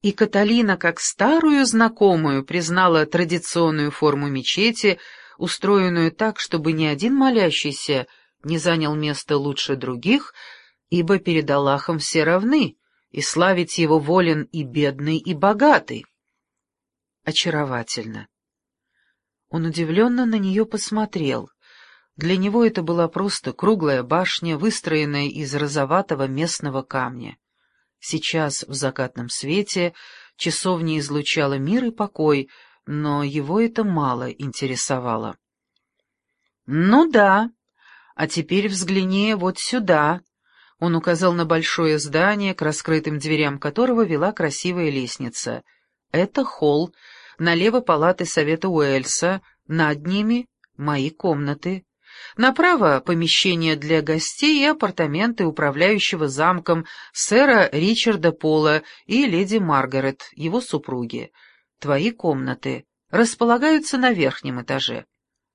И Каталина, как старую знакомую, признала традиционную форму мечети, устроенную так, чтобы ни один молящийся не занял место лучше других, ибо перед Аллахом все равны, и славить его волен и бедный, и богатый. Очаровательно. Он удивленно на нее посмотрел. Для него это была просто круглая башня, выстроенная из розоватого местного камня. Сейчас, в закатном свете, часовня излучала мир и покой, но его это мало интересовало. «Ну да, а теперь взгляни вот сюда», — он указал на большое здание, к раскрытым дверям которого вела красивая лестница. «Это холл, налево палаты Совета Уэльса, над ними мои комнаты. Направо помещение для гостей и апартаменты управляющего замком сэра Ричарда Пола и леди Маргарет, его супруги. Твои комнаты располагаются на верхнем этаже».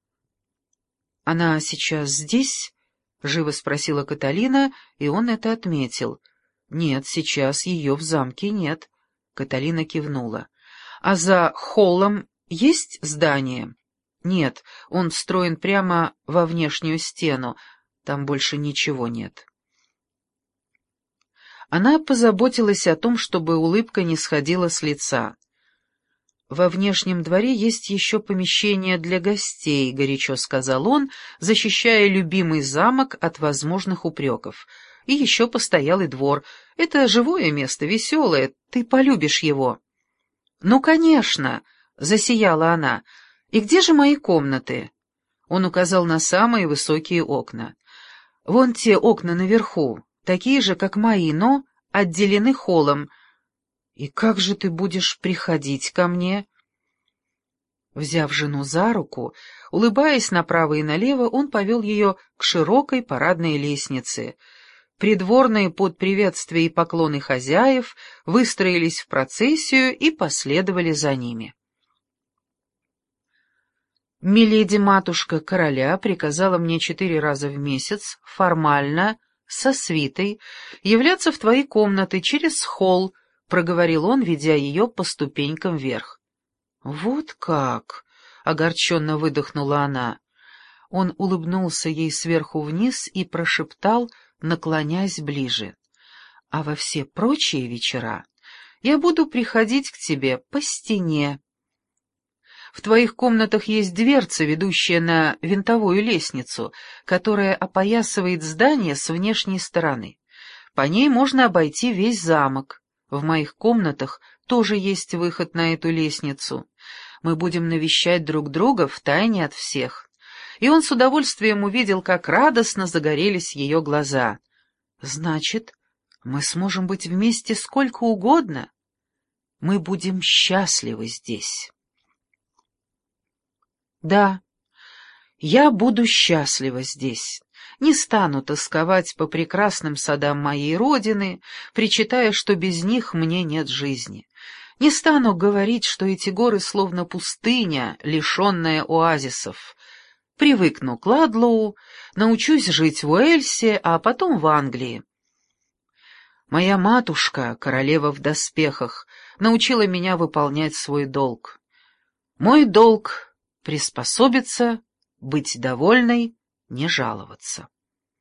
«Она сейчас здесь?» — живо спросила Каталина, и он это отметил. «Нет, сейчас ее в замке нет». Каталина кивнула. «А за холлом есть здание?» «Нет, он встроен прямо во внешнюю стену, там больше ничего нет». Она позаботилась о том, чтобы улыбка не сходила с лица. «Во внешнем дворе есть еще помещение для гостей», — горячо сказал он, защищая любимый замок от возможных упреков. «И еще постоялый двор. Это живое место, веселое, ты полюбишь его». «Ну, конечно», — засияла она. «И где же мои комнаты?» Он указал на самые высокие окна. «Вон те окна наверху, такие же, как мои, но отделены холлом. И как же ты будешь приходить ко мне?» Взяв жену за руку, улыбаясь направо и налево, он повел ее к широкой парадной лестнице. Придворные под приветствие и поклоны хозяев выстроились в процессию и последовали за ними. «Миледи-матушка короля приказала мне 4 раза в месяц, формально, со свитой, являться в твои комнаты через холл», — проговорил он, ведя ее по ступенькам вверх. «Вот как!» — огорченно выдохнула она. Он улыбнулся ей сверху вниз и прошептал, наклоняясь ближе. «А во все прочие вечера я буду приходить к тебе по стене. В твоих комнатах есть дверца, ведущая на винтовую лестницу, которая опоясывает здание с внешней стороны. По ней можно обойти весь замок. В моих комнатах тоже есть выход на эту лестницу. Мы будем навещать друг друга втайне от всех». И он с удовольствием увидел, как радостно загорелись ее глаза. «Значит, мы сможем быть вместе сколько угодно. Мы будем счастливы здесь». «Да, я буду счастлива здесь. Не стану тосковать по прекрасным садам моей родины, причитая, что без них мне нет жизни. Не стану говорить, что эти горы словно пустыня, лишенная оазисов. Привыкну к Ладлоу, научусь жить в Уэльсе, а потом в Англии. Моя матушка, королева в доспехах, научила меня выполнять свой долг. Мой долг — приспособиться, быть довольной, не жаловаться.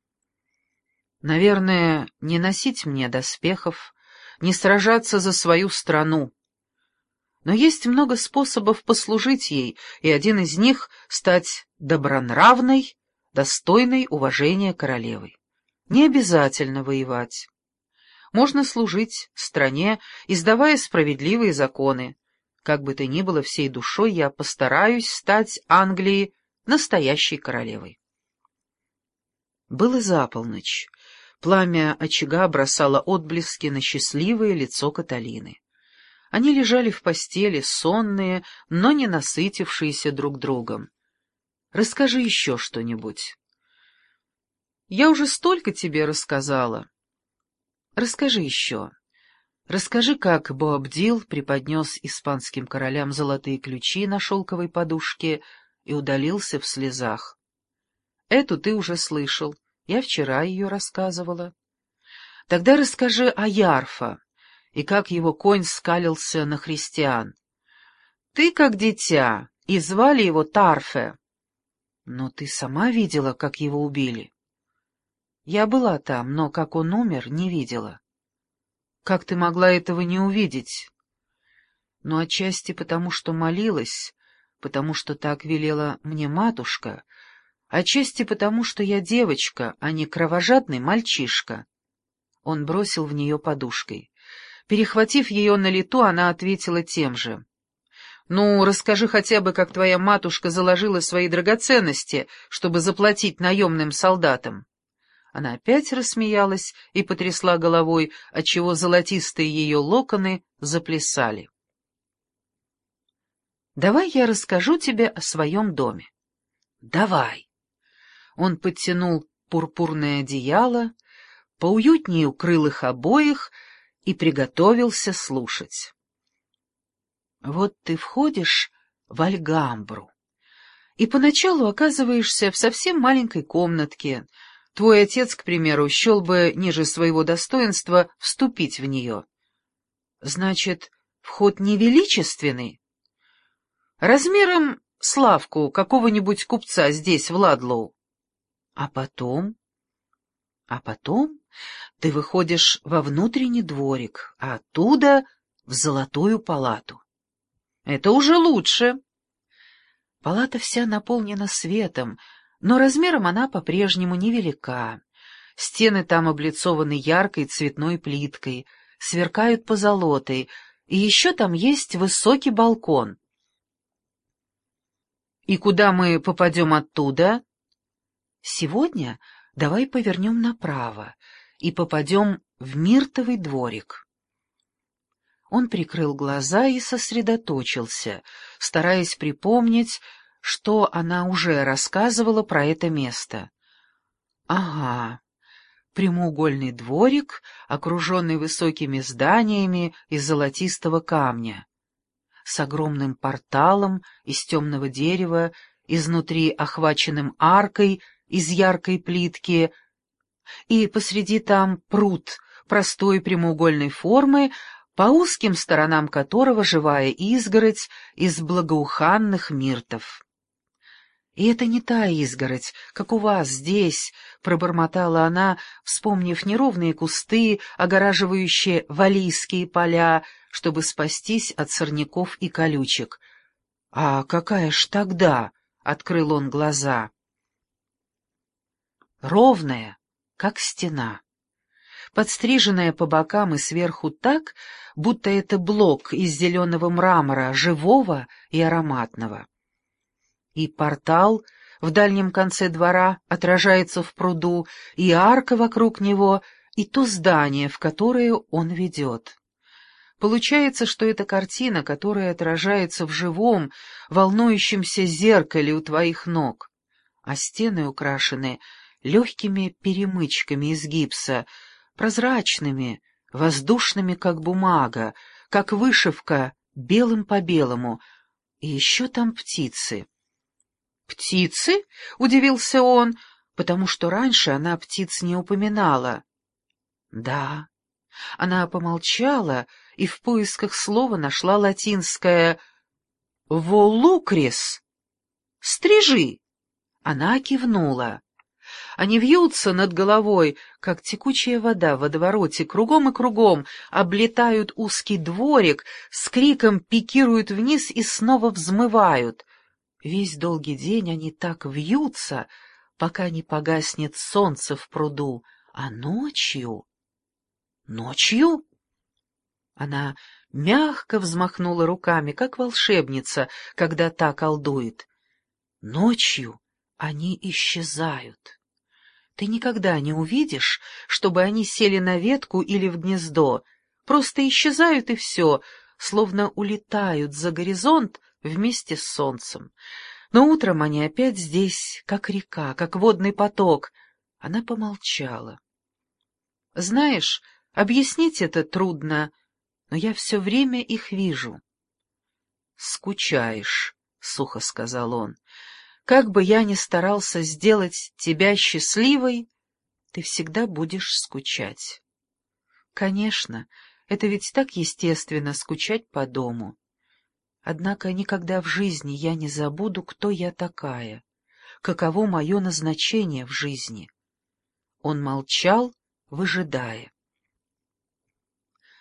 Наверное, не носить мне доспехов, не сражаться за свою страну. Но есть много способов послужить ей, и один из них — стать добронравной, достойной уважения королевой. Не обязательно воевать. Можно служить стране, издавая справедливые законы. Как бы то ни было, всей душой я постараюсь стать Англии настоящей королевой. Было за полночь. Пламя очага бросало отблески на счастливое лицо Каталины. Они лежали в постели, сонные, но не насытившиеся друг другом. «Расскажи еще что-нибудь». «Я уже столько тебе рассказала». «Расскажи еще. Расскажи, как Боабдил преподнес испанским королям золотые ключи на шелковой подушке и удалился в слезах. Эту ты уже слышал, я вчера ее рассказывала. Тогда расскажи о Ярфа и как его конь скалился на христиан. Ты как дитя, и звали его Тарфе. Но ты сама видела, как его убили? Я была там, но как он умер, не видела. Как ты могла этого не увидеть? Ну, отчасти потому, что молилась, потому что так велела мне матушка, отчасти потому, что я девочка, а не кровожадный мальчишка. Он бросил в нее подушкой. Перехватив ее на лету, она ответила тем же. «Ну, расскажи хотя бы, как твоя матушка заложила свои драгоценности, чтобы заплатить наемным солдатам». Она опять рассмеялась и потрясла головой, отчего золотистые ее локоны заплясали. «Давай я расскажу тебе о своем доме». «Давай». Он подтянул пурпурное одеяло, поуютнее укрыл их обоих и приготовился слушать. Вот ты входишь в Альгамбру, и поначалу оказываешься в совсем маленькой комнатке. Твой отец, к примеру, счел бы ниже своего достоинства вступить в нее. Значит, вход невеличественный? Размером с лавку какого-нибудь купца здесь, в Ладлоу. А потом? А потом ты выходишь во внутренний дворик, а оттуда в золотую палату. Это уже лучше. Палата вся наполнена светом, но размером она по-прежнему невелика. Стены там облицованы яркой цветной плиткой, сверкают позолотой, и еще там есть высокий балкон. И куда мы попадем оттуда? Сегодня давай повернем направо и попадем в миртовый дворик. Он прикрыл глаза и сосредоточился, стараясь припомнить, что она уже рассказывала про это место. Ага, прямоугольный дворик, окруженный высокими зданиями из золотистого камня, с огромным порталом из темного дерева, изнутри охваченным аркой из яркой плитки, и посреди там пруд простой прямоугольной формы, по узким сторонам которого живая изгородь из благоуханных миртов. «И это не та изгородь, как у вас здесь», — пробормотала она, вспомнив неровные кусты, огораживающие валлийские поля, чтобы спастись от сорняков и колючек. «А какая ж тогда?» — открыл он глаза. «Ровная, как стена, подстриженная по бокам и сверху так, будто это блок из зеленого мрамора, живого и ароматного. И портал в дальнем конце двора отражается в пруду, и арка вокруг него, и то здание, в которое он ведет. Получается, что это картина, которая отражается в живом, волнующемся зеркале у твоих ног, а стены украшены легкими перемычками из гипса, прозрачными, воздушными, как бумага, как вышивка, белым по белому, и еще там птицы. «Птицы?» — удивился он, потому что раньше она птиц не упоминала. «Да». Она помолчала и в поисках слова нашла латинское «волукрис» — «стрижи». Она кивнула. Они вьются над головой, как текучая вода в водовороте, кругом и кругом, облетают узкий дворик, с криком пикируют вниз и снова взмывают. Весь долгий день они так вьются, пока не погаснет солнце в пруду, а ночью... Ночью? Она мягко взмахнула руками, как волшебница, когда та колдует. Ночью они исчезают. Ты никогда не увидишь, чтобы они сели на ветку или в гнездо, просто исчезают и все, словно улетают за горизонт вместе с солнцем. Но утром они опять здесь, как река, как водный поток. Она помолчала. Знаешь, объяснить это трудно, но я все время их вижу. «Скучаешь», — сухо сказал он. «Как бы я ни старался сделать тебя счастливой, ты всегда будешь скучать». «Конечно, Это ведь так естественно — скучать по дому. Однако никогда в жизни я не забуду, кто я такая, каково мое назначение в жизни. Он молчал, выжидая.